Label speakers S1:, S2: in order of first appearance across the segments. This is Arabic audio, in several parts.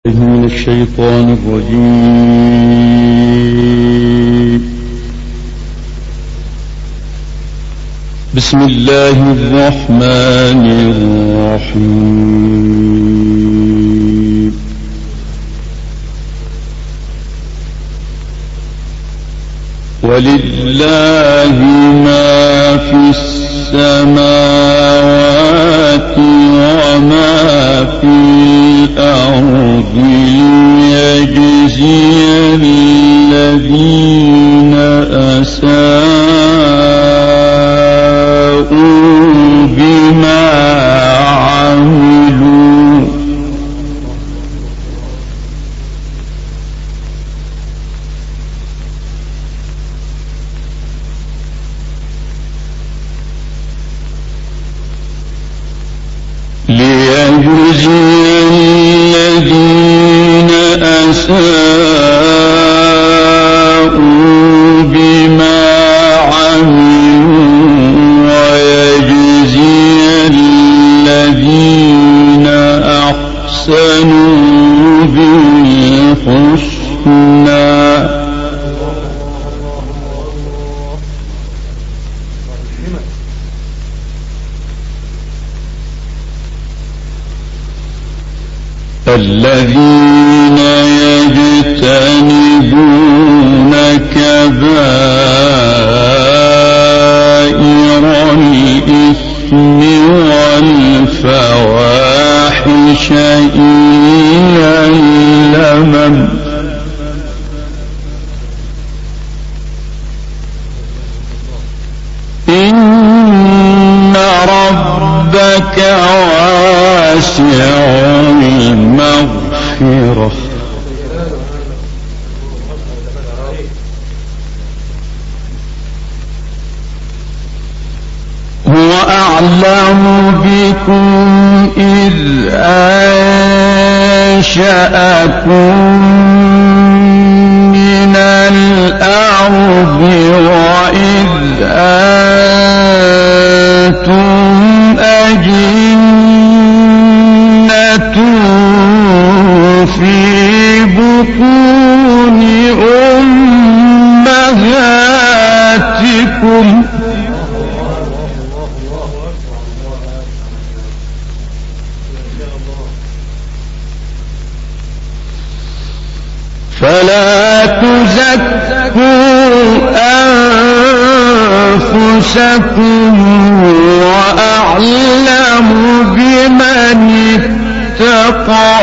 S1: من الشيطان الرجيم. بسم الله الرحمن الرحيم. ولله ما في السماوات وما في الأرض ليجزي الذين أساءوا بما عملوا الذين أساءوا بما عملوا ويجزي الذين أحسنوا بالحسنى. الذين يجتنبون كبائر الإثم والفواحش إلا اللمم إن ربك واسع المغفرة هو أعلم بكم إذ أنشأكم من الأرض وإذ أنتم أجنة في بطون أمهاتكم فلا تزكوا أنفسكم وأعلم بمن اتقى.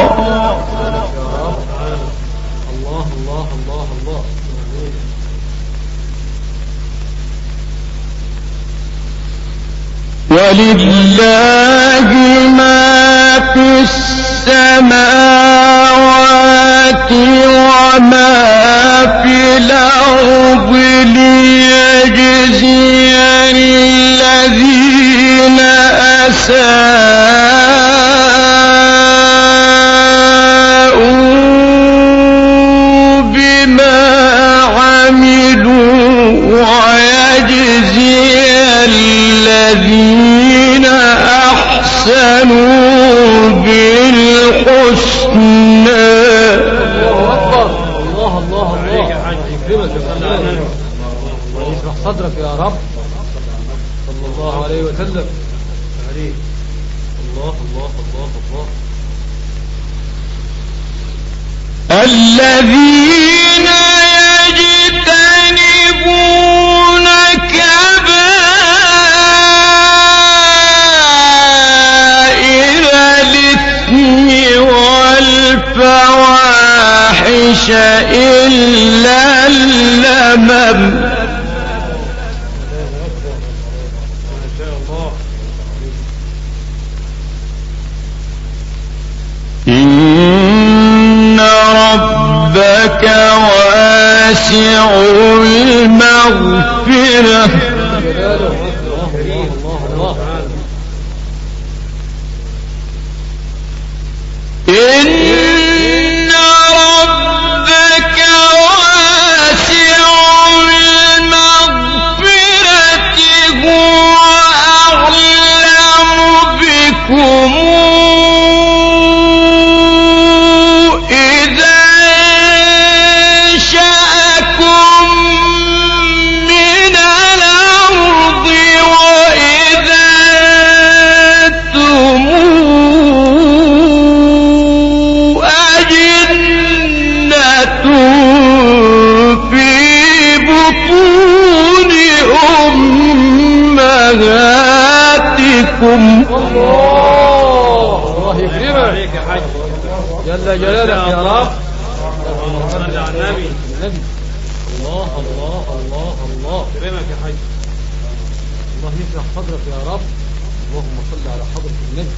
S1: ولله ما في السماوات وما في الأرض ليجزي الذين أساءوا بما عملوا ويجزي الذين أحسنوا بالحسنى.
S2: اشرح صدرك يا رب صلى الله عليه وسلم. الله الله الله الله.
S1: الذين يجتنبون كبائر الإثم والفواحش إلا اللمم إن ربك واسع المغفرة إن ربك واسع المغفرة هو أعلم بكم
S2: جلالك يا رب. صل على النبي. الله الله الله الله. كرمك يا حي. الله يشرح صدرك يا رب. اللهم صل على حضرة النبي.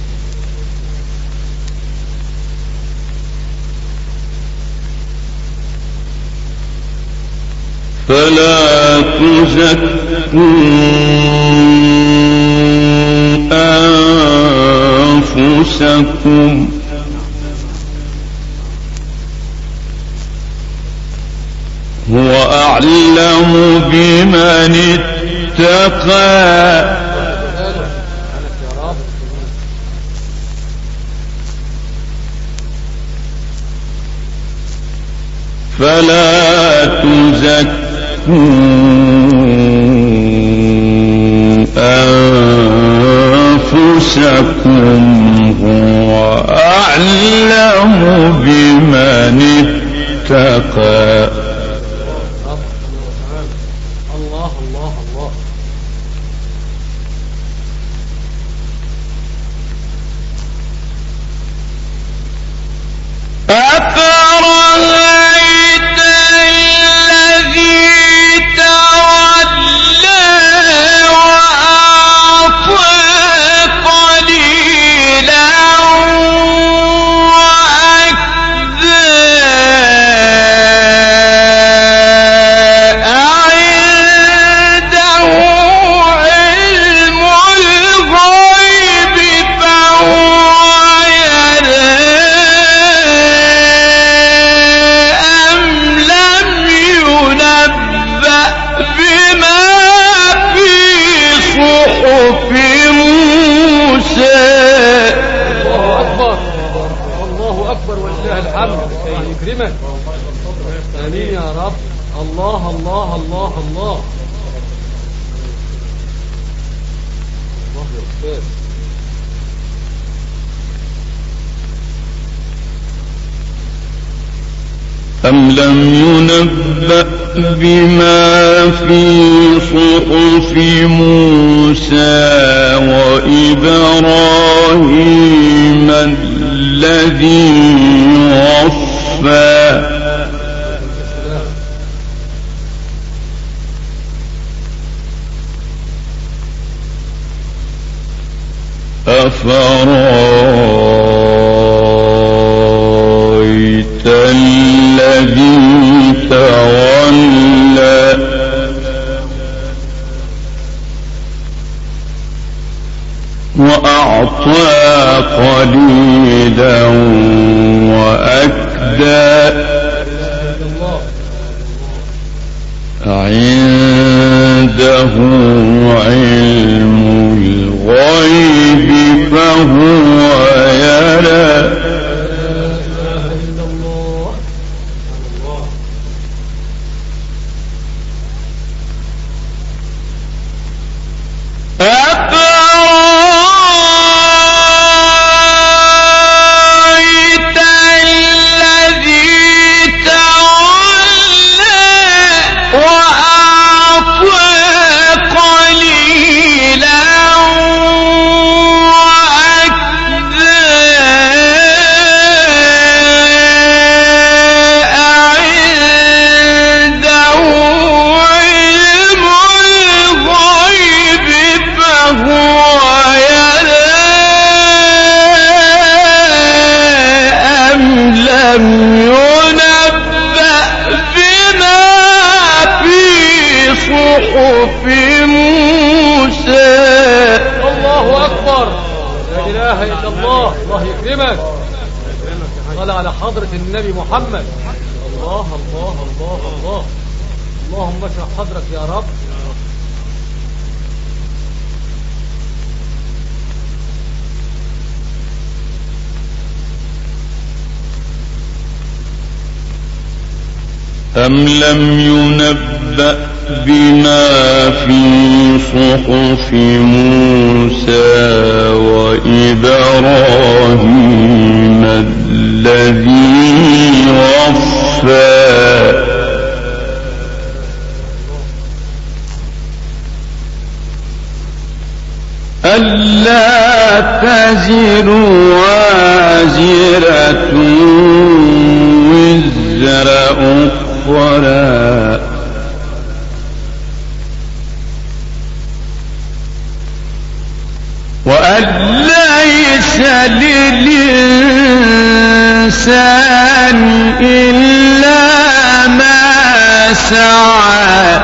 S1: فلا تزكوا أنفسكم هو أعلم بمن اتقى فلا تزكوا أنفسكم هو أعلم بمن اتقى.
S2: الله الله الله.
S1: أفرأيت الذي تولى وأعطى قليلا وأكدى أعنده علم الغيب فهو يرى أم لم ينبأ بما في صحف موسى.
S2: الله أكبر. الله أكبر ولله الحمد. الله يكرمك. آمين يا رب. الله الله الله الله. الله يا أستاذ.
S1: أم لم ينبأ بما في صحف موسى وإبراهيم الذي وفى أفرأيت الذي تولى وأعطى قليلا وأكدى عنده علم الغيب فهو يرى
S2: النبي محمد. الله الله الله الله. اللهم اشرح صدرك يا رب.
S1: أم لم ينبأ بما في صحف موسى وإبراهيم الذي وفى ألا تزر وازرة وزر أخرى وأن ليس للإنسان إلا ما سعى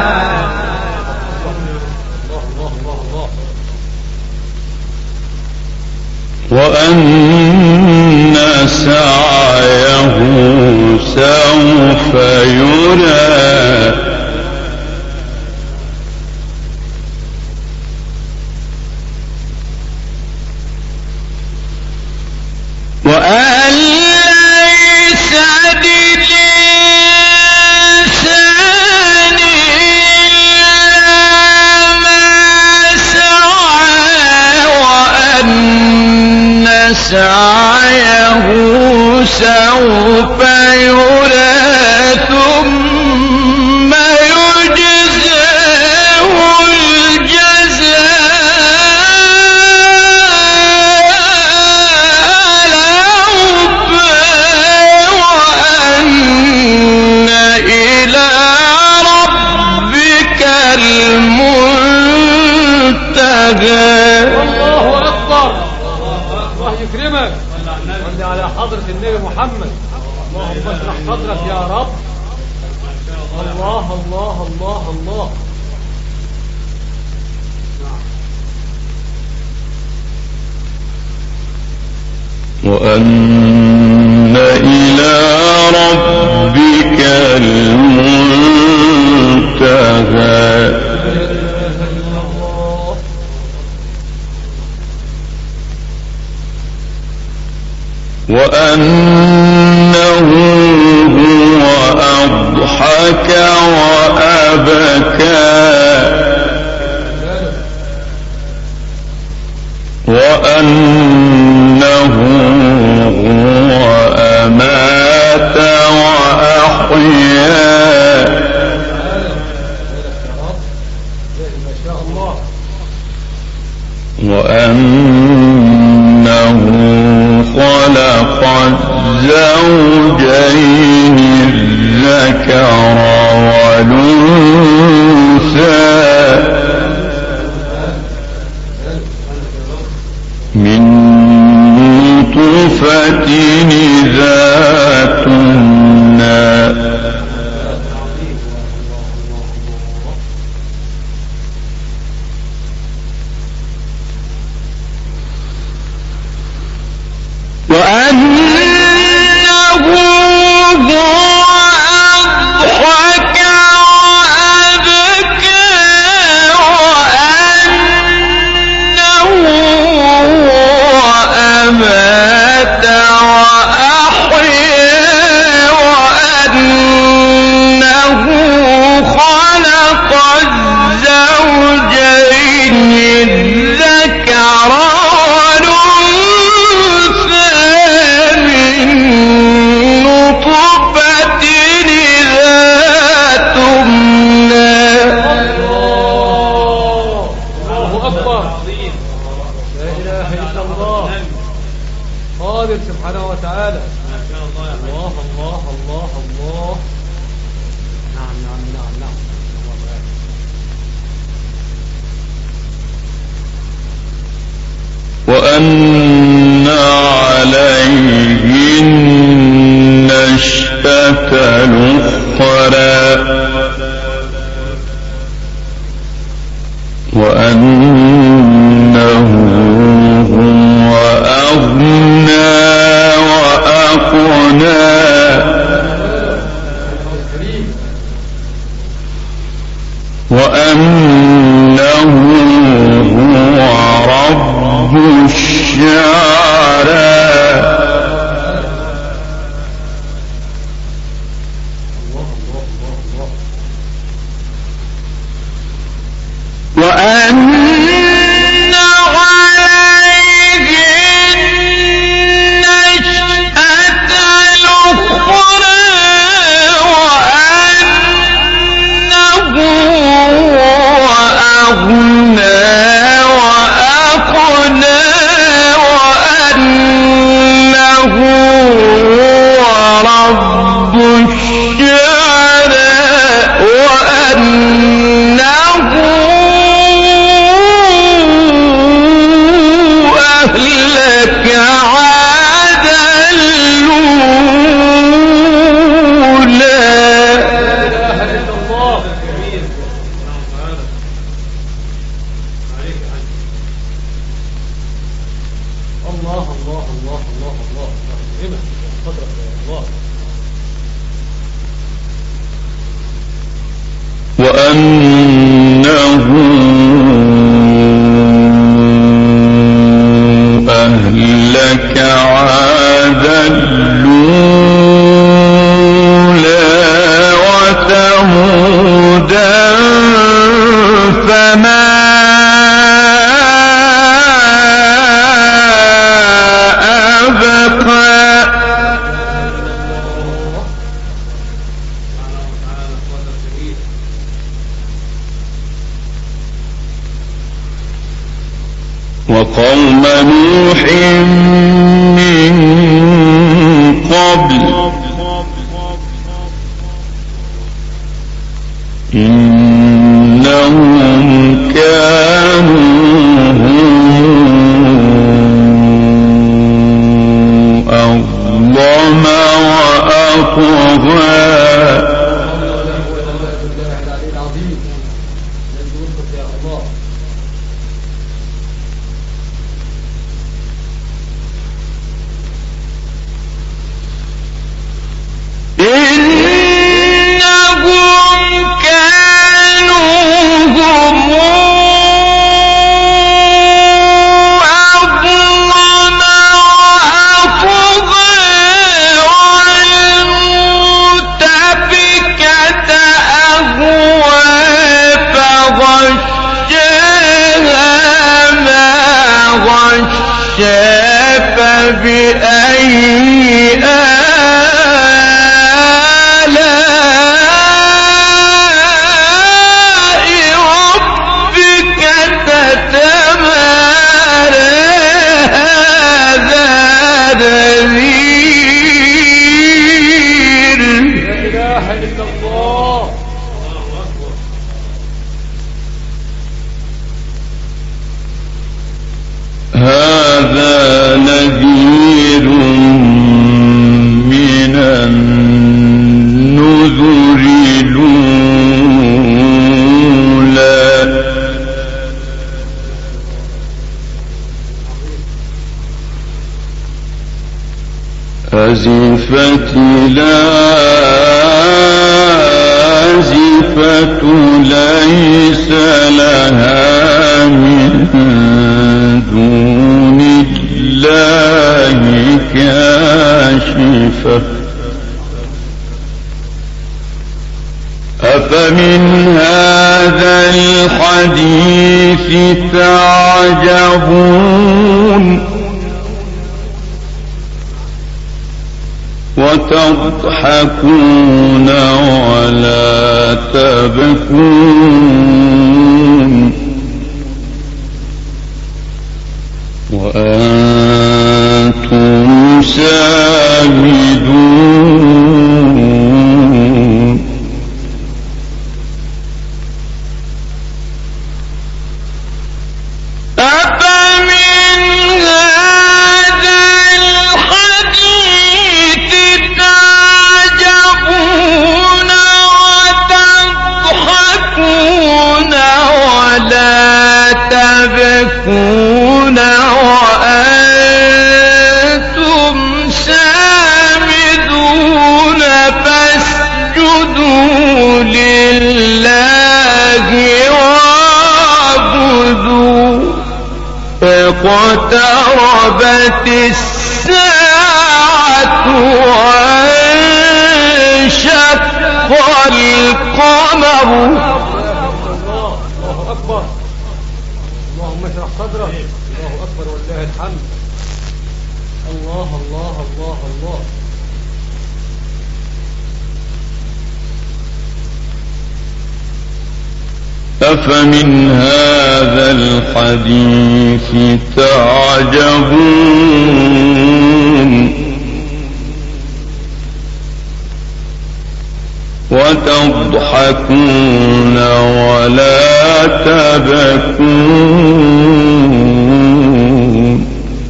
S1: وأن سعيه سوف يرى وأن ليس للإنسان إلا ما سعى وأن سعيه سوف يرى ثم يجزاه
S2: الله أكبر. الله يكرمك. صل على حضرة النبي محمد. اللهم اشرح صدرك يا رب. الله الله الله الله.
S1: وأن إلى ربك المنتهى وأنه هو أضحك وأبكى وأنه هو أمات وأحيا وأنه خلق الزوجين الذكر والأنثى من نطفة إذا تمنى وأنه هو أضحك وأبكى وأنه هو أمات وأحيا وأنه خلق الزوجين الذكر
S2: سبحانه وتعالى. الله الله الله الله. نعم نعم نعم نعم.
S1: وأن عليه النشأة الأخرى وأنه هو أغنى وأقنى وأنه هو رب الشعب وأنه أهلك عادا الأولى وثمودا فما وقوم نوح من قبل إنهم كانوا هم أظلم وأطغى فبأي آلاء ربك تتمارى هذا نذير لا إله إلا الله هذا نذير من النذر الأولى أزفت الآزفة ليس لها من دون الله كاشفة أفمن هذا الحديث تعجبون وتضحكون ولا تبكون وأنتم سامدون أفمن هذا الحديث تعجبون وتضحكون ولا تبكون وأنتم سامدون فاسجدوا لله واعبدوا اقتربت الساعة وانشق القمر الله أكبر اللهم اشرح صدرك الله أكبر ولله الحمد الله الله الله الله أفمن هذا الحديث تعجبون وتضحكون ولا تبكون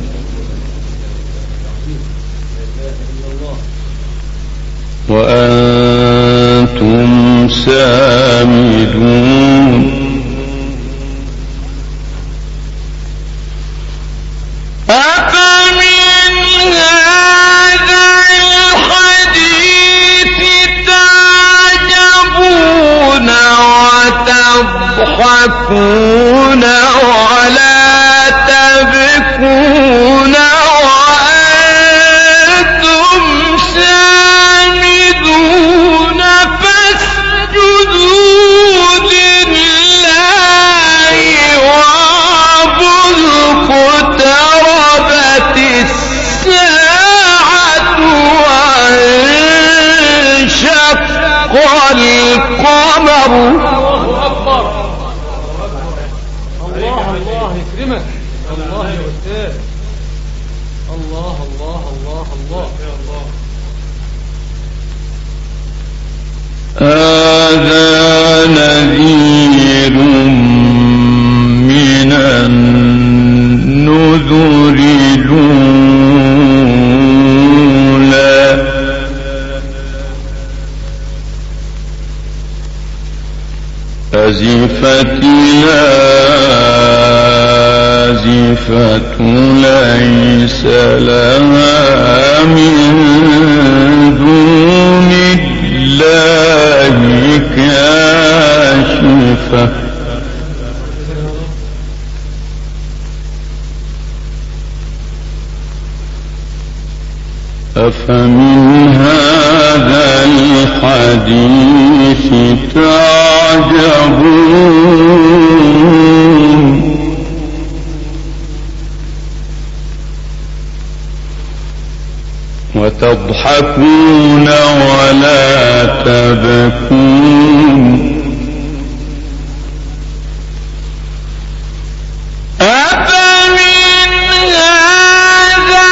S1: وأنتم سامدون تضحكون ولا تبكون وأنتم سامدون فاسجدوا لله واعبدوا اقتربت الساعة وانشق القمر.
S2: الله يكرمك. الله يا أستاذ. الله الله الله الله يا الله.
S1: هذا نذير من النذر الأولى أزفت الآزفة ليس لها من دون الله كاشفة أفمن هذا الحديث تعجبون وتضحكون ولا تبكون أفمن هذا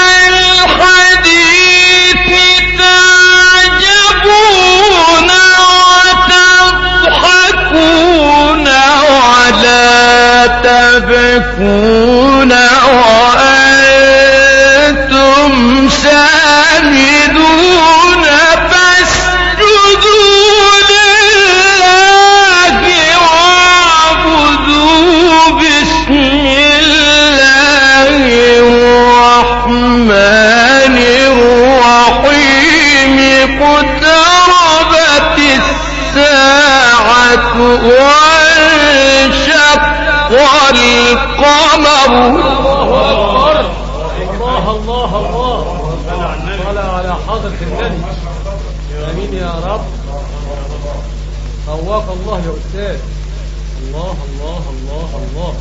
S1: الحديث تعجبون وتضحكون ولا تبكون وأنتم سامدون فاسجدوا لله واعبدوا بسم الله الرحمن الرحيم اقتربت الساعة وانشق القمر.
S2: الله صلى على حضرة النبي. امين يا رب. قواك الله يا أستاذ. الله الله الله الله.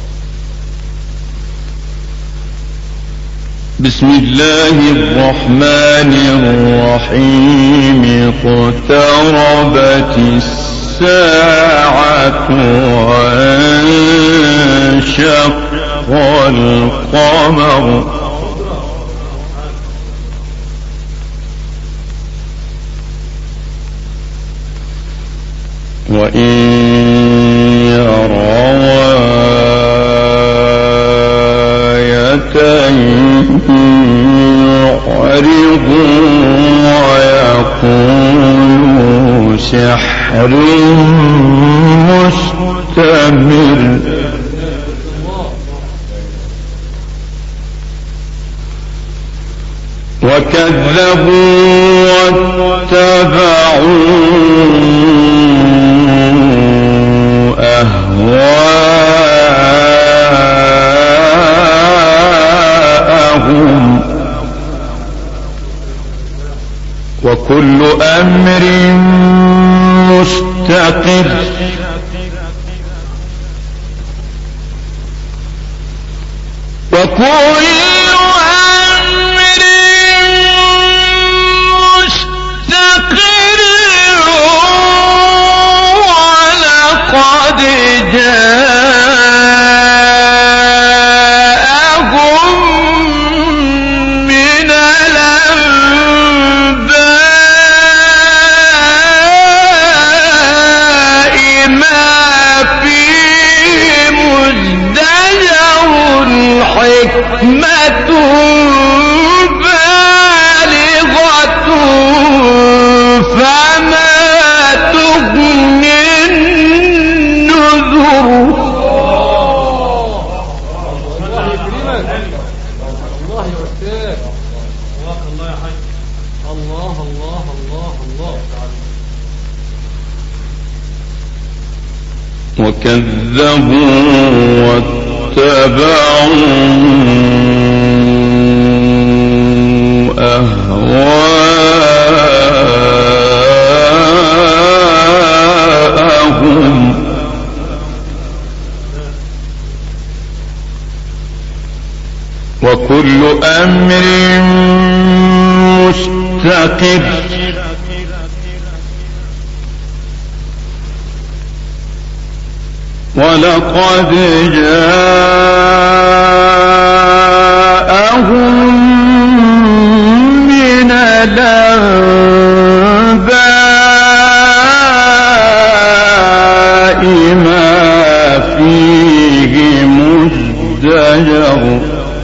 S1: بسم الله الرحمن الرحيم اقتربت الساعة وانشق القمر وإن يروا آية يعرضوا ويقولوا سحر مستمر وكذبوا واتبعوا أهواءهم وكل أمر مستقر وكل ما وكذبوا واتبعوا أهواءهم وكل أمر مستقر ولقد جاءهم من الأنباء ما فيه مزدجر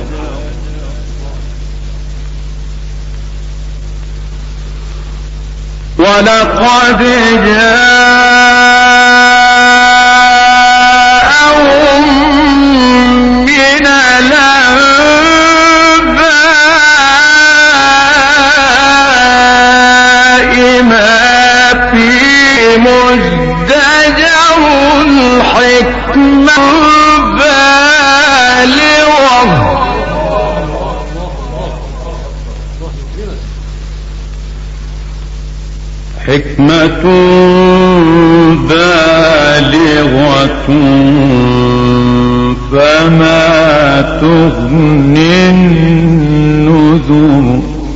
S1: ولقد جاءهم من الأنباء ما فيه مزدجر الحكمة بالغة حكمة بالغة فما تغني النذر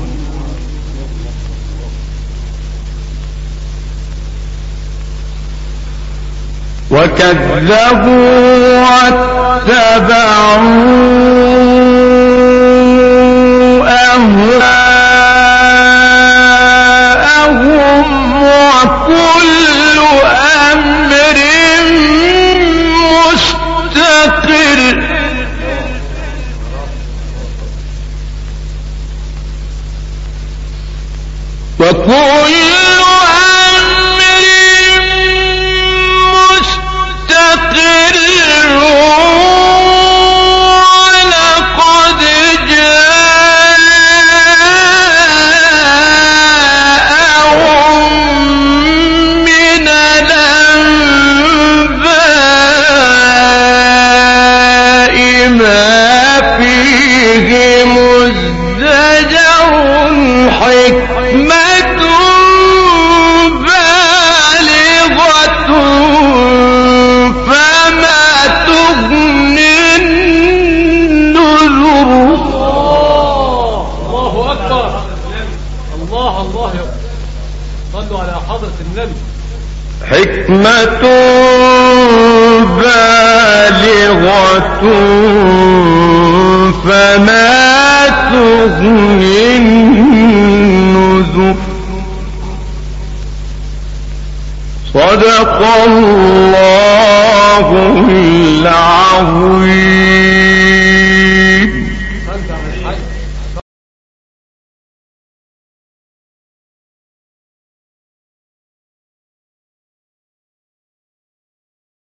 S1: وكذبوا واتبعوا أهواءهم وكل أمر مستقر وكل أمر مستقر ولقد جاءهم من الأنباء ما فيه مزدجر حكمة بالغة فما تغني النذر
S2: الله أكبر الله الله صلوا على حضرة النبي
S1: حكمة بالغة فما تغني النذر صدق الله العظيم.